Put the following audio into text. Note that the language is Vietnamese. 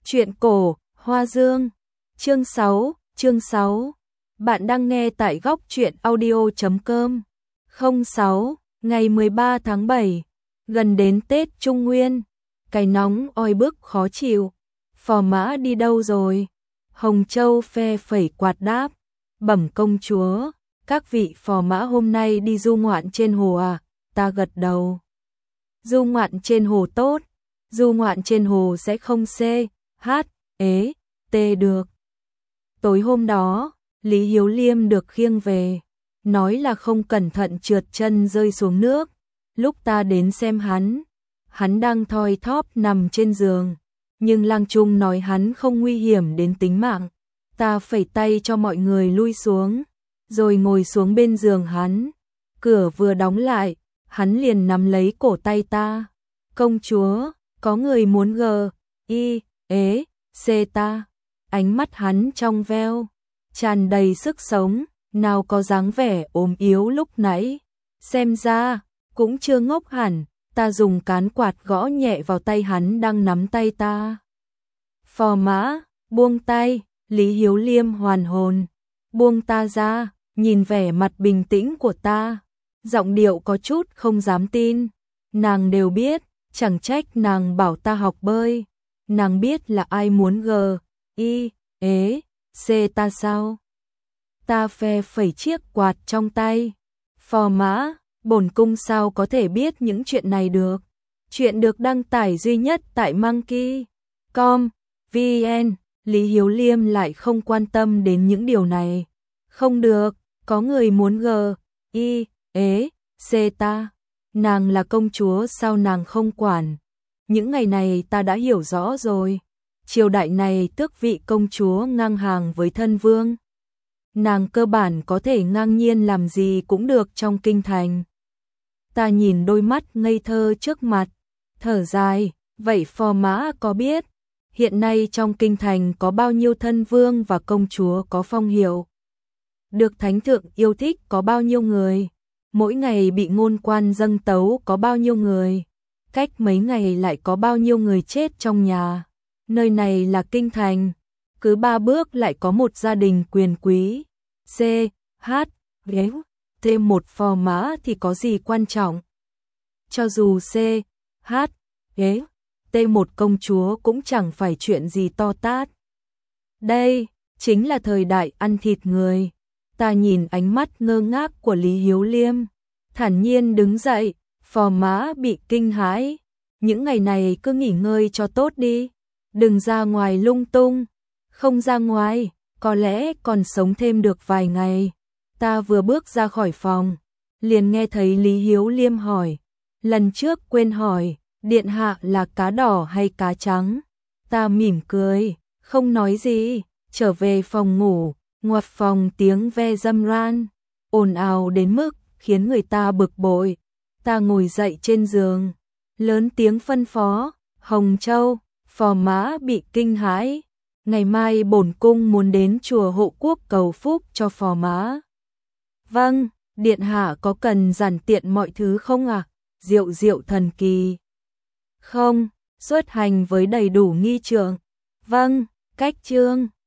Truyện cổ, Hoa Dương, chương 6. Bạn đang nghe tại góc truyện audio.com. 06, ngày 13 tháng 7, gần đến Tết Trung Nguyên, cái nóng oi bức khó chịu. Phò mã đi đâu rồi? Hồng Châu phe phẩy quạt đáp, bẩm công chúa, các vị phò mã hôm nay đi du ngoạn trên hồ à? Ta gật đầu. Du ngoạn trên hồ tốt, du ngoạn trên hồ sẽ không tê được. Tối hôm đó, Lý Hiếu Liêm được khiêng về, nói là không cẩn thận trượt chân rơi xuống nước. Lúc ta đến xem hắn đang thoi thóp nằm trên giường, nhưng lang trung nói hắn không nguy hiểm đến tính mạng. Ta phẩy tay cho mọi người lui xuống, rồi ngồi xuống bên giường hắn. Cửa vừa đóng lại, hắn liền nắm lấy cổ tay ta. Công chúa, có người muốn ta. Ánh mắt hắn trong veo, tràn đầy sức sống, nào có dáng vẻ ốm yếu lúc nãy. Xem ra, cũng chưa ngốc hẳn. Ta dùng cán quạt gõ nhẹ vào tay hắn đang nắm tay ta. Phò mã, buông tay. Lý Hiếu Liêm hoàn hồn, buông ta ra, nhìn vẻ mặt bình tĩnh của ta, giọng điệu có chút không dám tin. Nàng đều biết, chẳng trách nàng bảo ta học bơi. Nàng biết là ai muốn ta sao? Ta phe phẩy chiếc quạt trong tay. Phò mã, bổn cung sao có thể biết những chuyện này được? Chuyện được đăng tải duy nhất tại Monkey.com.vn. Lý Hiếu Liêm lại không quan tâm đến những điều này. Không được, có người muốn ta. Nàng là công chúa sao nàng không quản? Những ngày này ta đã hiểu rõ rồi. Triều đại này tước vị công chúa ngang hàng với thân vương. Nàng cơ bản có thể ngang nhiên làm gì cũng được trong kinh thành. Ta nhìn đôi mắt ngây thơ trước mặt, thở dài, vậy phò mã có biết hiện nay trong kinh thành có bao nhiêu thân vương và công chúa có phong hiệu, được thánh thượng yêu thích có bao nhiêu người, mỗi ngày bị ngôn quan dâng tấu có bao nhiêu người, cách mấy ngày lại có bao nhiêu người chết trong nhà. Nơi này là kinh thành, cứ 3 bước lại có một gia đình quyền quý. Một phò mã thì có gì quan trọng? Cho dù một công chúa cũng chẳng phải chuyện gì to tát. Đây chính là thời đại ăn thịt người. Ta nhìn ánh mắt ngơ ngác của Lý Hiếu Liêm, thản nhiên đứng dậy. Phò mã bị kinh hãi, những ngày này cứ nghỉ ngơi cho tốt đi, đừng ra ngoài lung tung. Không ra ngoài, có lẽ còn sống thêm được vài ngày. Ta vừa bước ra khỏi phòng, liền nghe thấy Lý Hiếu Liêm hỏi, lần trước quên hỏi, điện hạ là cá đỏ hay cá trắng? Ta mỉm cười, không nói gì, trở về phòng ngủ. Ngoặt phòng tiếng ve râm ran, ồn ào đến mức khiến người ta bực bội. Ta ngồi dậy trên giường, lớn tiếng phân phó, Hồng Châu. Phò mã bị kinh hãi, ngày mai bổn cung muốn đến chùa Hộ Quốc cầu phúc cho phò mã. Vâng, điện hạ có cần giản tiện mọi thứ không ạ? Diệu thần kỳ. Không, xuất hành với đầy đủ nghi trượng. Vâng, cách trương.